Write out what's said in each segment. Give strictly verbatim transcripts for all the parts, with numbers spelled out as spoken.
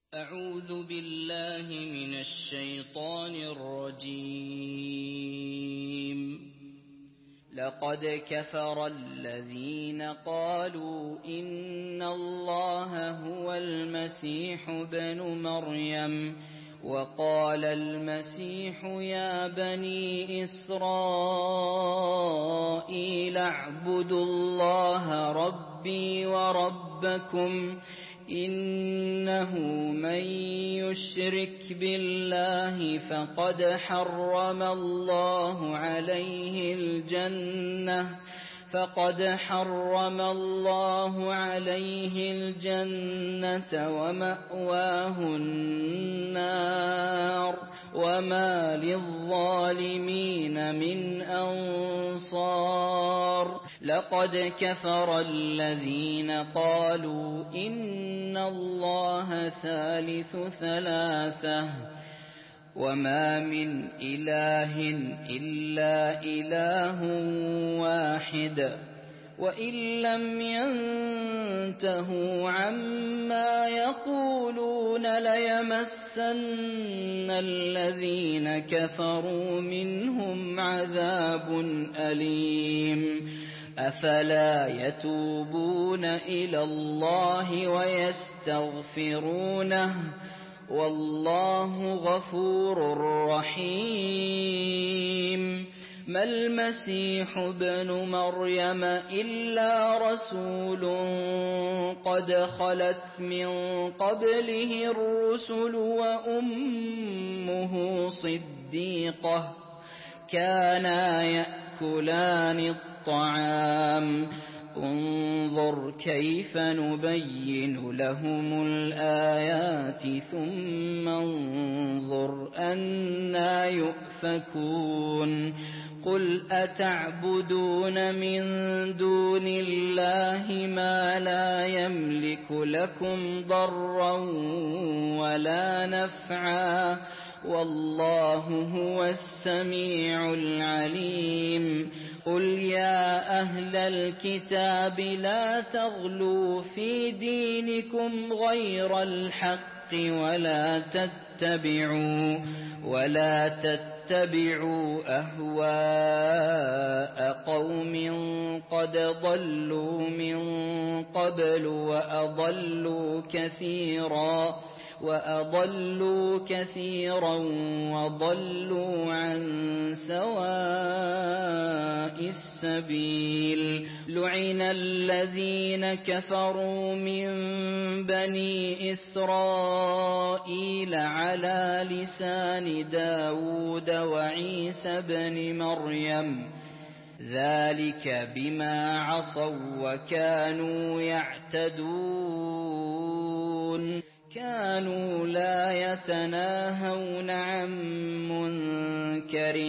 أعوذ بالله من الشيطان الرجيم. لقد كفر الذين قالوا إن الله هو المسيح ابن مريم وقال المسيح يا بني إسرائيل اعبدوا الله ربي وربكم إنه من يشرك بالله فقد حرم الله عليه الجنة فقد حرم الله عليه الجنة ومأواه النار وما للظالمين من أنصار. لقد كفر الذين قالوا إن الله ثالث ثلاثة وما من إله إلا إله واحد وإن لم ينتهوا عما يقولون ليمسن الذين كفروا منهم عذاب أليم. أفلا يتوبون إلى الله ويستغفرونه والله غفور رحيم. ما المسيح ابن مريم إلا رسول قد خلت من قبله الرسل وأمه صديقة كانا يأكلان الطعام. انظر كيف نبين لهم الآيات ثم انظر أنا يؤفكون. قل أتعبدون من دون الله ما لا يملك لكم ضرا ولا نفعا والله هو السميع العليم. قل يا أهل الكتاب لا تغلوا في دينكم غير الحق ولا تتبعوا ولا تتبعوا أهواء قوم قد ضلوا من قبل وأضلوا كثيرا وأضلوا كثيرا وضلوا عن سواء السبيل. لعن الذين كفروا من بني إسرائيل على لسان داود وعيسى بن مريم ذلك بما عصوا وكانوا يعتدون. كانوا لا يتناهون عن منكر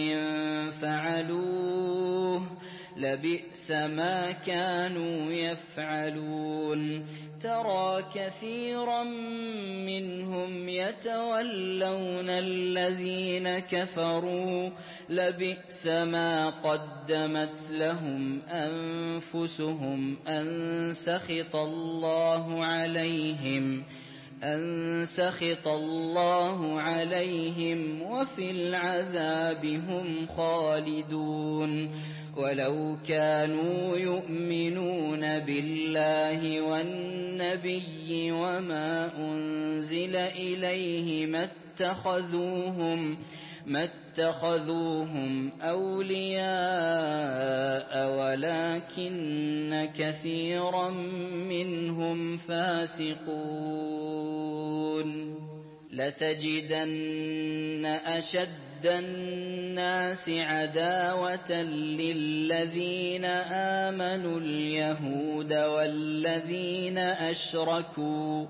فعلوه لبئس ما كانوا يفعلون. ترى كثيرا منهم يتولون الذين كفروا لبئس ما قدمت لهم أنفسهم أن سخط الله عليهم أن سخط الله عليهم وفي العذاب هم خالدون. ولو كانوا يؤمنون بالله والنبي وما أنزل إليه ما اتخذوهم ما اتخذوهم أولياء ولكن كثيرا منهم فاسقون. لتجدن أشد الناس عداوة للذين آمنوا اليهود والذين أشركوا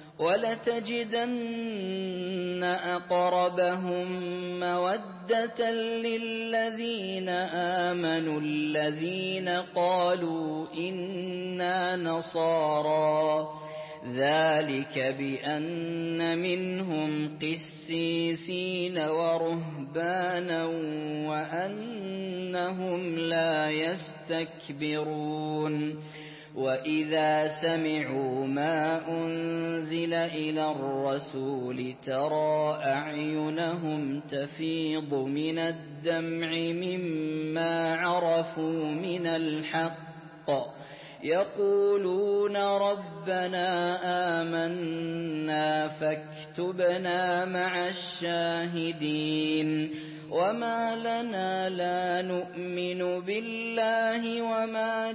ولتجدن أقربهم مودة للذين آمنوا الذين قالوا إنا نصارى ذلك بأن منهم قسيسين ورهبانا وأنهم لا يستكبرون. وَإِذَا سَمِعُوا مَا أُنزِلَ إِلَى الرَّسُولِ تَرَىٰ أَعْيُنَهُمْ تَفِيضُ مِنَ الدَّمْعِ مِمَّا عَرَفُوا مِنَ الْحَقِّ يَقُولُونَ رَبَّنَا آمَنَّا فَاكْتُبْنَا مَعَ الشَّاهِدِينَ وَمَا لَنَا لَا نُؤْمِنُ بِاللَّهِ وَمَا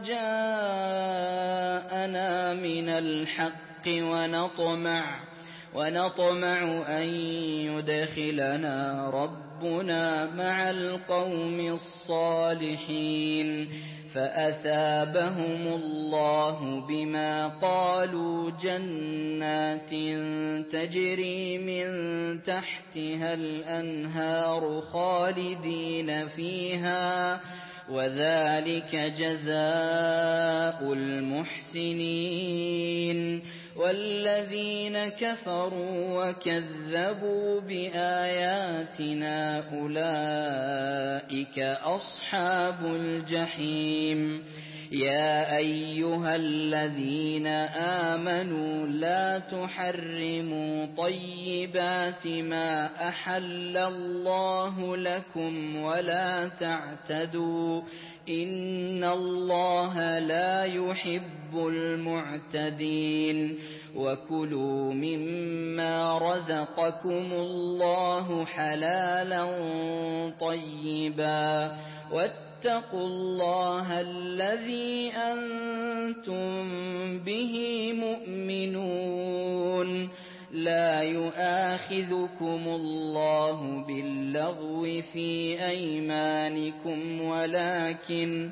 جَاءَنَا مِنَ الْحَقِّ وَنَطْمَعُ وَنَطْمَعُ أَن يُدْخِلَنَا رَبُّنَا مَعَ الْقَوْمِ الصَّالِحِينَ فَأَثَابَهُمُ اللَّهُ بِمَا قَالُوا جَنَّاتٍ تَجْرِي مِن تَحْتِهَا الْأَنْهَارُ خَالِدِينَ فِيهَا وَذَلِكَ جَزَاءُ الْمُحْسِنِينَ وَالَّذِينَ كَفَرُوا وَكَذَّبُوا بِآيَاتِنَا أُولَئِكَ أَصْحَابُ الْجَحِيمِ يَا أَيُّهَا الَّذِينَ آمَنُوا لَا تُحَرِّمُوا طَيِّبَاتِ مَا أَحَلَّ اللَّهُ لَكُمْ وَلَا تَعْتَدُوا إِنَّ اللَّهَ لَا يُحِبُّ الْمُعْتَدِينَ وَكُلُوا مِمَّا رَزَقَكُمُ اللَّهُ حَلَالًا طَيِّبًا وَاتَّقُوا اللَّهَ الَّذِي أَنتُم بِهِ مُؤْمِنُونَ لَا يُؤَاخِذُكُمُ اللَّهُ بِاللَّغْوِ فِي أَيْمَانِكُمْ وَلَكِنْ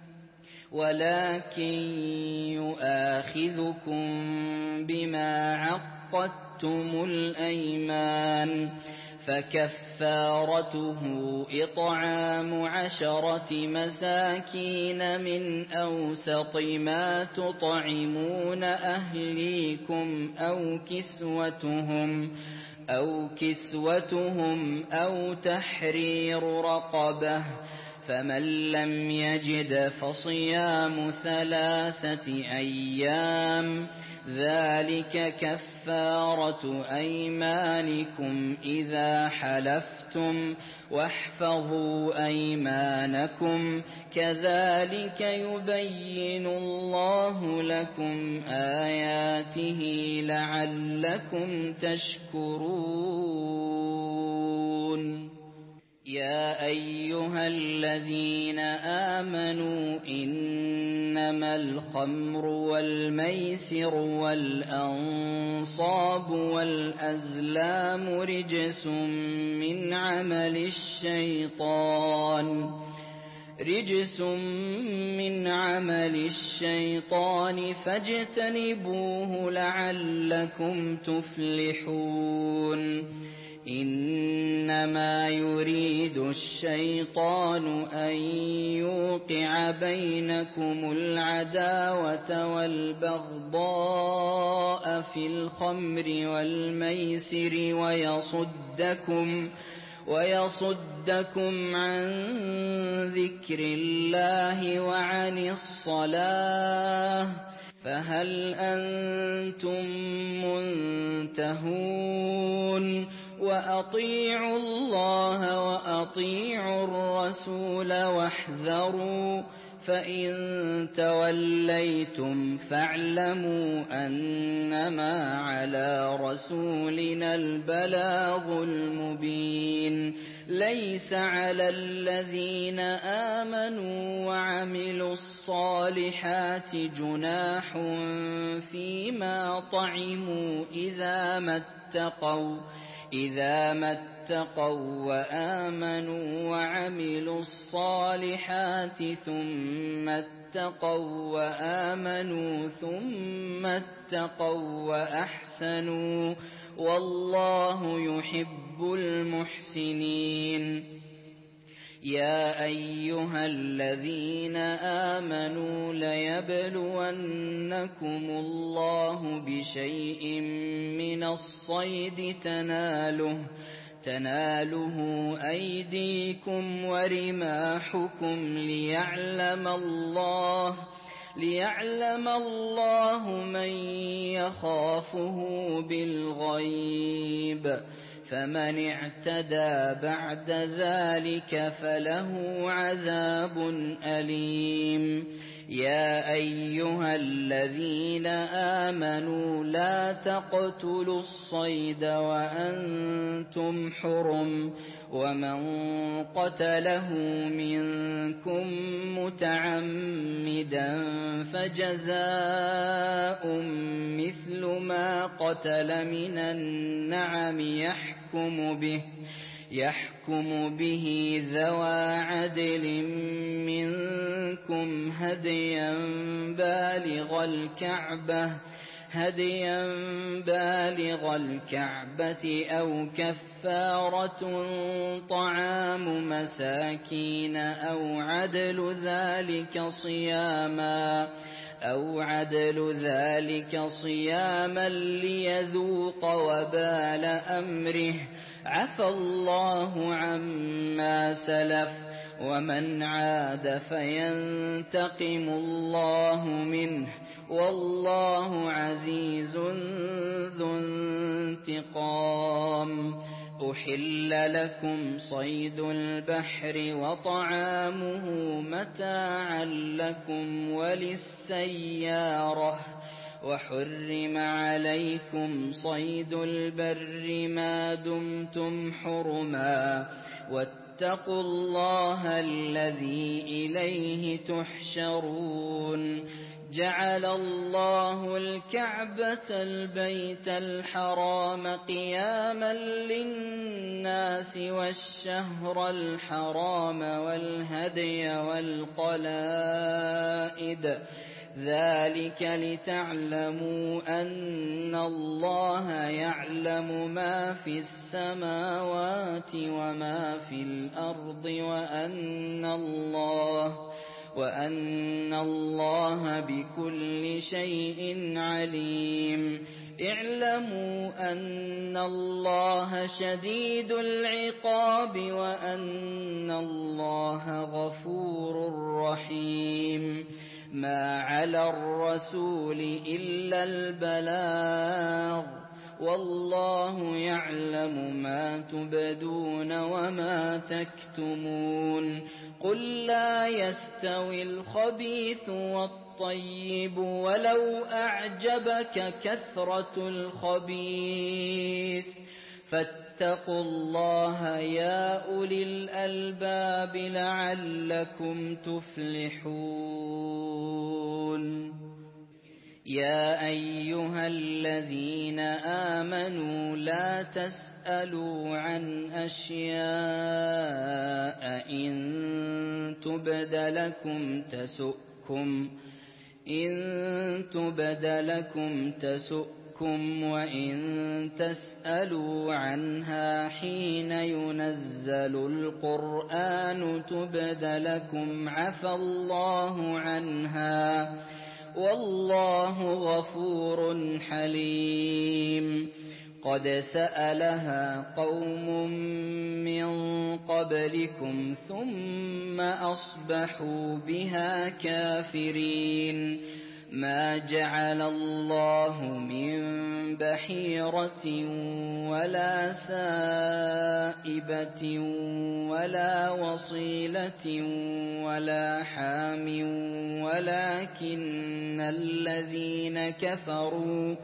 ولكن يؤاخذكم بما عقدتم الأيمان فكفارته إطعام عشرة مساكين من أوسط ما تطعمون أهليكم أو كسوتهم أو كسوتهم أو تحرير رقبة فمن لم يجد فصيام ثلاثة أيام ذلك كفارة أيمانكم إذا حلفتم واحفظوا أيمانكم كذلك يبين الله لكم آياته لعلكم تشكرون يا أيها الذين آمنوا إنما الخمر والميسر والأنصاب والأزلام رجس من عمل الشيطان رجس من عمل الشيطان فاجتنبوه لعلكم تفلحون إنما يريد الشيطان أن يوقع بينكم العداوة والبغضاء في الخمر والميسر ويصدكم ويصدكم عن ذكر الله وعن الصلاة فهل أنتم منتهون وأطيعوا الله وأطيعوا الرسول واحذروا فإن توليتم فاعلموا أنما على رسولنا البلاغ المبين ليس على الذين آمنوا وعملوا الصالحات جناح فيما طعموا إذا ما اتقوا إذا ما اتقوا وآمنوا وعملوا الصالحات ثم اتقوا وآمنوا ثم اتقوا وأحسنوا والله يحب المحسنين يا أيها الذين آمنوا ليبلونكم الله بشيء من الصيد تناله تناله أيديكم ورماحكم ليعلم الله ليعلم الله من يخافه بالغيب فمن اعتدى بعد ذلك فله عذاب أليم يا أيها الذين آمنوا لا تقتلوا الصيد وأنتم حرم ومن قتله منكم متعمدا فجزاء مثل ما قتل من النعم يحكم به يحكم به ذوى عدل منكم هديا بالغ الكعبة هديا بالغ الكعبة أو كفارة طعام مساكين أو عدل ذلك صياما أو عدل ذلك صياما ليذوق وبال أمره عفى الله عما سلف ومن عاد فينتقم الله منه والله عزيز ذو انتقام أحل لكم صيد البحر وطعامه متاعا لكم وللسيارة وحرم عليكم صيد البر ما دمتم حرما واتقوا الله الذي إليه تحشرون جعل الله الكعبة البيت الحرام قياما للناس والشهر الحرام والهدي والقلائد ذلك لتعلموا أن الله يعلم ما في السماوات وما في الأرض وأن الله وأن الله بكل شيء عليم اعلموا أن الله شديد العقاب وأن الله غفور رحيم ما على الرسول إلا البلاغ والله يعلم ما تبدون وما تكتمون قل لا يستوي الخبيث والطيب ولو أعجبك كثرة الخبيث فاتقوا الله يا أولي الألباب لعلكم تفلحون يا أيها الذين آمنوا لا تسألوا عن أشياء إن تبد لكم تسؤكم إن تبد لكم تسؤكم وإن تسألوا عنها حين ينزل القرآن تبد لكم عفى الله عنها والله غفور حليم قد سألها قوم من قبلكم ثم أصبحوا بها كافرين ما جعل الله من بحيرة ولا سائبة ولا وصيلة ولا حام ولكن الذين كفروا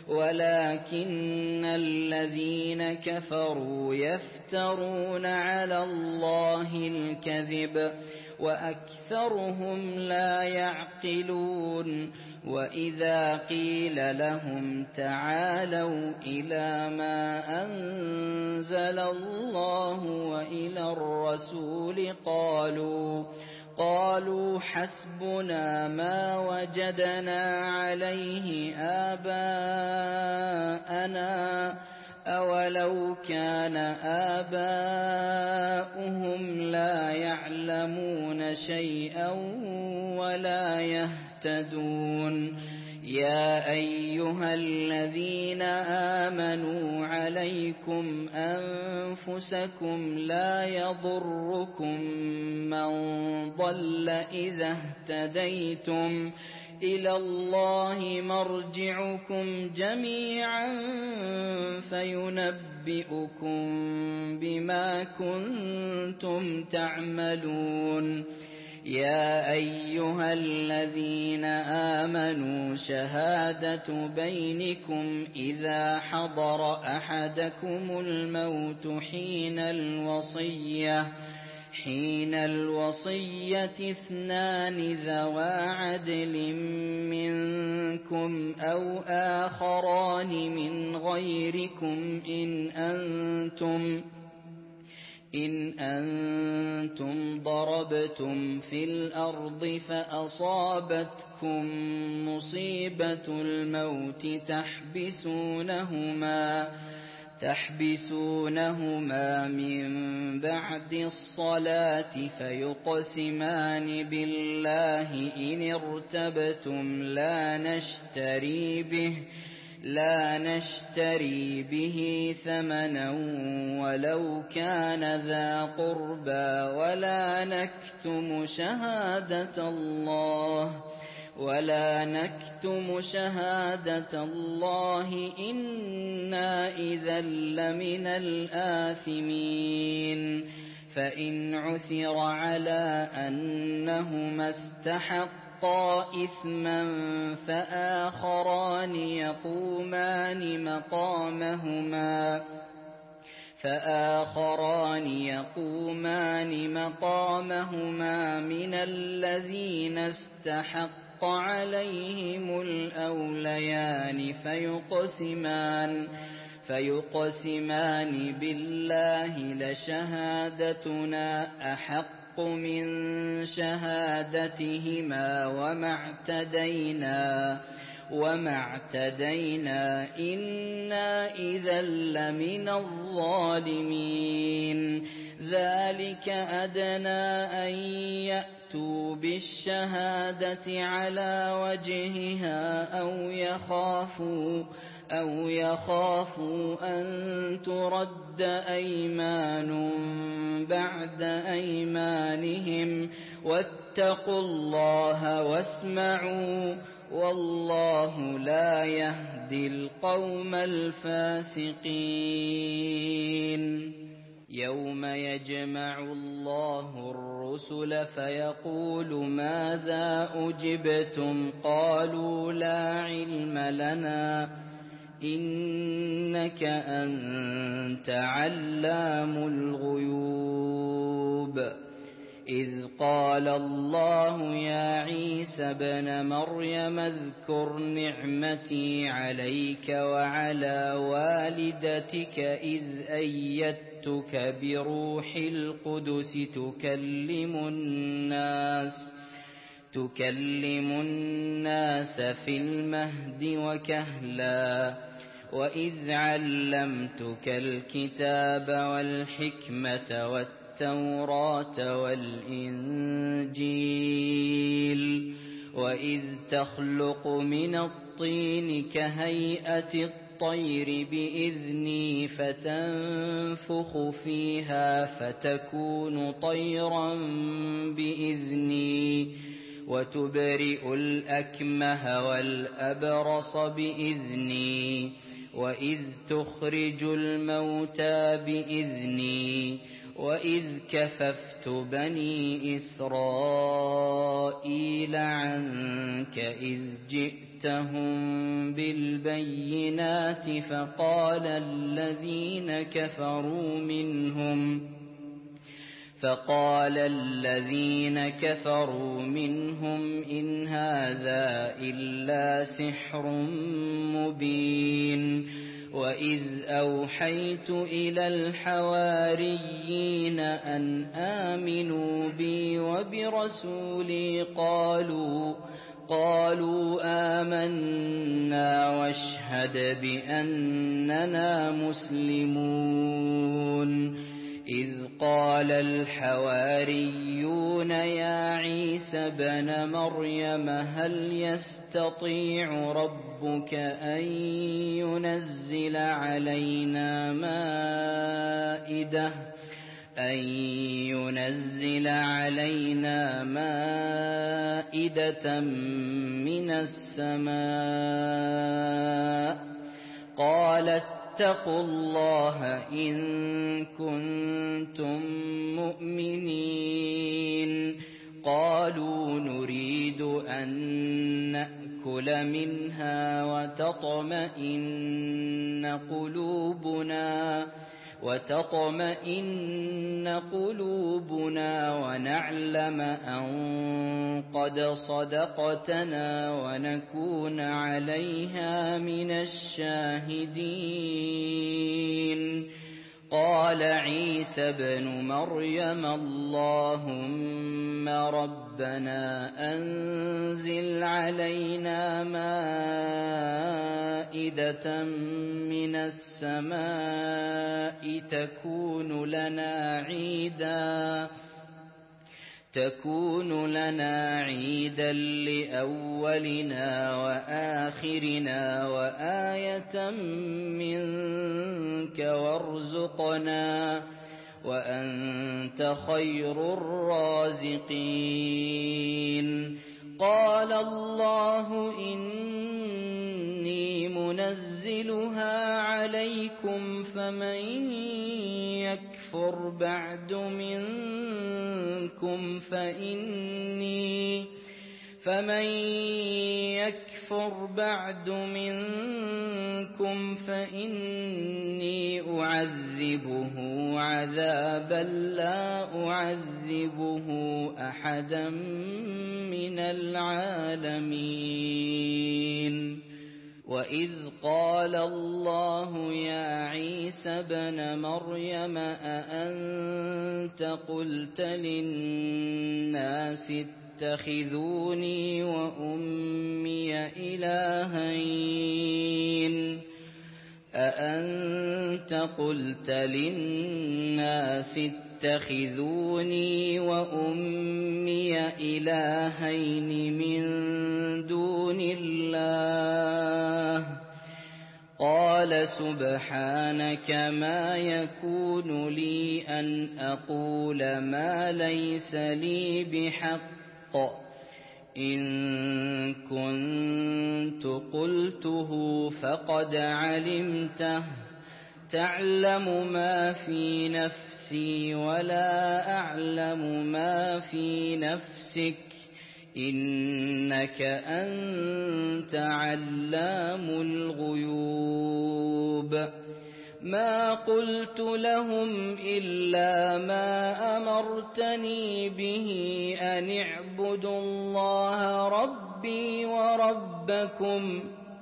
ولكن الذين كفروا يفترون على الله الكذب وأكثرهم لا يعقلون وإذا قيل لهم تعالوا إلى ما أنزل الله وإلى الرسول قالوا قالوا حسبنا ما وجدنا عليه آباءنا أولو كان آباؤهم لا يعلمون شيئا ولا يهتدون يا أيها الذين آمنوا عليكم أنفسكم لا يضركم من ضل إذا اهتديتم إلى الله مرجعكم جميعا فينبئكم بما كنتم تعملون يا أيها الذين آمنوا شهادة بينكم إذا حضر أحدكم الموت حين الوصية حين الوصية اثنان ذوى عدل منكم أو آخران من غيركم إن أنتم إن أنتم ضربتم في الأرض فأصابتكم مصيبة الموت تحبسونهما تحبسونهما من بعد الصلاة فيقسمان بالله إن ارتبتم لا نشتري به لا نشتري به ثمنا ولو كان ذا قربى ولا نكتم شهادة الله ولا نكتم شهادة الله إنا إذا لمن الآثمين فإن عثر على أنهما استحقا إثما فآخران يقومان مقامهما فآخران يقومان مقامهما من الذين استحق عليهم الأوليان فيقسمان فيقسمان بالله لشهادتنا أحق من شهادتهما وما اعتدينا وما اعتدينا إنا إذا لمن الظالمين ذلك أدنى أن يأتوا بالشهادة على وجهها أو يخافوا أو يخافوا أن ترد أيمان بعد أيمانهم واتقوا الله واسمعوا والله لا يهدي القوم الفاسقين يوم يجمع الله الرسل فيقول ماذا أجبتم قالوا لا علم لنا إنك أنت علام الغيوب إذ قال الله يا عيسى بن مريم اذكر نعمتي عليك وعلى والدتك إذ أيدتك بروح القدس تكلم الناس تكلم الناس في المهد وكهلا وإذ علمتك الكتاب والحكمة والتوراة والإنجيل وإذ تخلق من الطين كهيئة الطير بإذني فتنفخ فيها فتكون طيرا بإذني وتبرئ الأكمه والأبرص بإذني وإذ تخرج الموتى بإذني وإذ كففت بني إسرائيل عنك إذ جئتهم بالبينات فقال الذين كفروا منهم فقال الذين كفروا منهم إن هذا إلا سحر مبين وإذ أوحيت إلى الحواريين أن آمنوا بي وبرسولي قالوا قالوا آمنا واشهد بأننا مسلمون إذ قال الحواريون يا عيسى بن مريم هل يستطيع ربك أن ينزل علينا مائدة أن ينزل علينا مائدة من السماء قال اتقوا الله إن كنتم مؤمنين قالوا نريد أن نأكل منها وتطمئن قلوبنا وتطمئن قلوبنا ونعلم أن قد صدقتنا ونكون عليها من الشاهدين قال عيسى ابن مريم اللهم ربنا أنزل علينا مائدة من السماء تكون لنا عيدا تكون لنا عيدا لأولنا وآخرنا وآية منك وارزقنا وأنت خير الرازقين قال الله إني منزلها عليكم فمن يكفر بعد منكم فإني فمن يكفر بعد منكم فإني أعذبه عذابا لا أعذبه أحدا من العالمين وإذ قال الله يا عيسى ابن مريم أأنت قلت للناس اتخذوني وأمي إلهين أأنت قلت للناس اتخذوني وأمي إلهين من دون الله قال سبحانك ما يكون لي أن أقول ما ليس لي بحق إن كنت قلته فقد علمته تعلم ما في نفسي ولا أعلم ما في نفسك إنك أنت علام الغيوب ما قلت لهم إلا ما أمرتني به أن اعبدوا الله ربي وربكم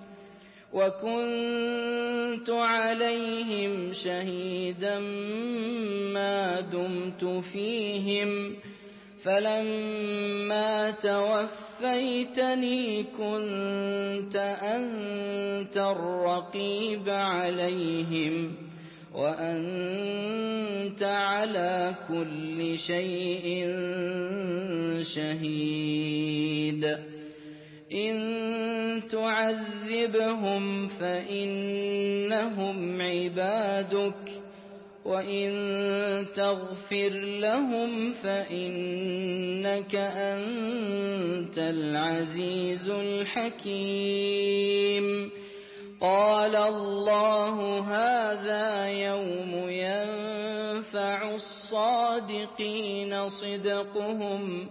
وكنت عليهم شهيدا ما دمت فيهم فلما توفيتني كنت أنت الرقيب عليهم وأنت على كل شيء شهيد إن تعذبهم فإنهم عبادك وإن تغفر لهم فإنك أنت العزيز الحكيم قال الله هذا يوم ينفع الصادقين صدقهم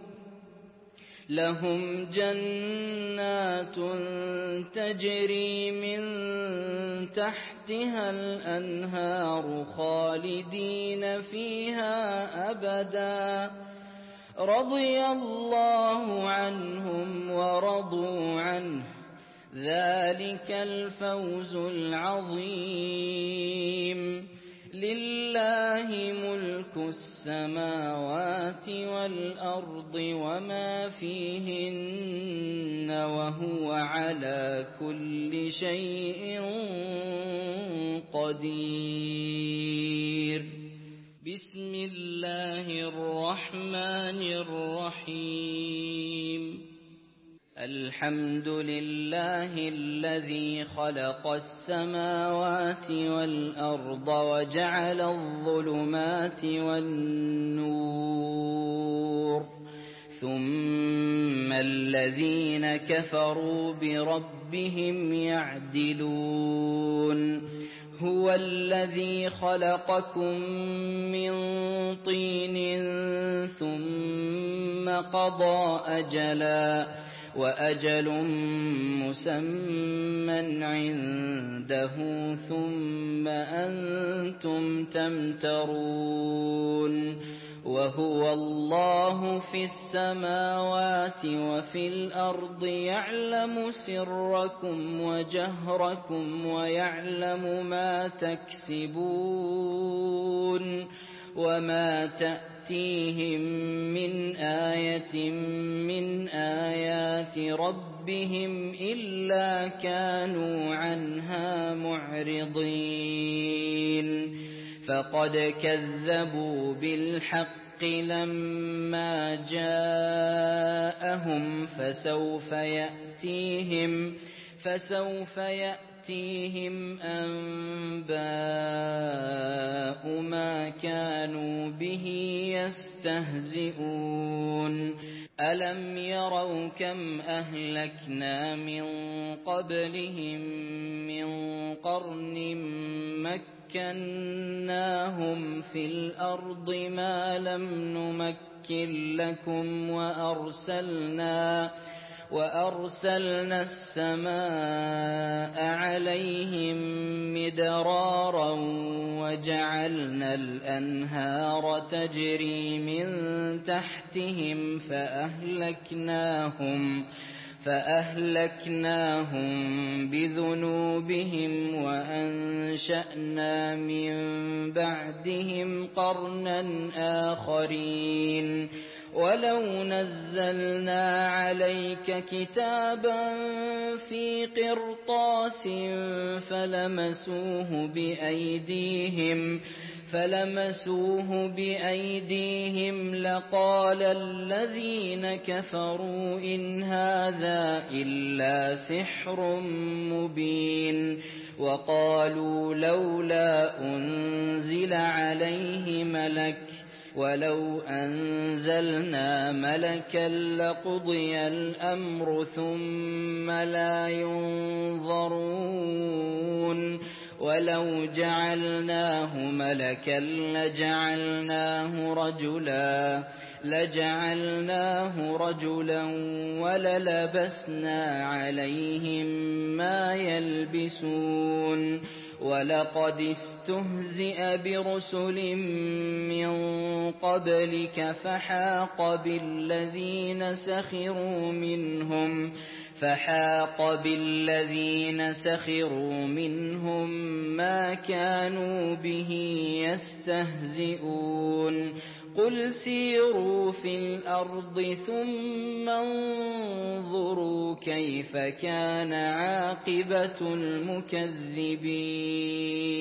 لهم جنات تجري من تحتها الأنهار خالدين فيها أبدا رضي الله عنهم ورضوا عنه ذلك الفوز العظيم لله ملك السماوات والأرض وما فيهن وهو على كل شيء قدير بسم الله الرحمن الرحيم الحمد لله الذي خلق السماوات والأرض وجعل الظلمات والنور ثم الذين كفروا بربهم يعدلون هو الذي خلقكم من طين ثم قضى أجلا وأجل مسمى عنده ثم أنتم تمترون وهو الله في السماوات وفي الأرض يعلم سركم وجهركم ويعلم ما تكسبون وما تأتيهم من آية من آيات ربهم إلا كانوا عنها معرضين فقد كذبوا بالحق لما جاءهم فسوف يأتيهم فسوف يأتيهم أنباء ما كانوا به يستهزئون ألم يروا كم أهلكنا من قبلهم من قرن مكناهم في الأرض ما لم نمكن لكم وأرسلنا وأرسلنا السماء عليهم مدرارا وجعلنا الأنهار تجري من تحتهم فأهلكناهم فأهلكناهم بذنوبهم وأنشأنا من بعدهم قرنا آخرين ولو نزلنا عليك كتابا في قرطاس فلمسوه بأيديهم فلمسوه بأيديهم لقال الذين كفروا إن هذا إلا سحر مبين وقالوا لولا أنزل عليه ملك ولو أنزلنا ملكا لقضي الأمر ثم لا ينظرون ولو جعلناه ملكا لجعلناه رجلا لجعلناه رجلا وللبسنا عليهم ما يلبسون ولقد استهزئ برسل من قبلك فحاق بالذين سخروا منهم فحاق بالذين سخروا منهم ما كانوا به يستهزئون قل سيروا في الأرض ثم انظروا كيف كان عاقبة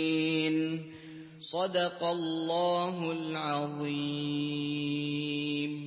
المكذبين صدق الله العظيم.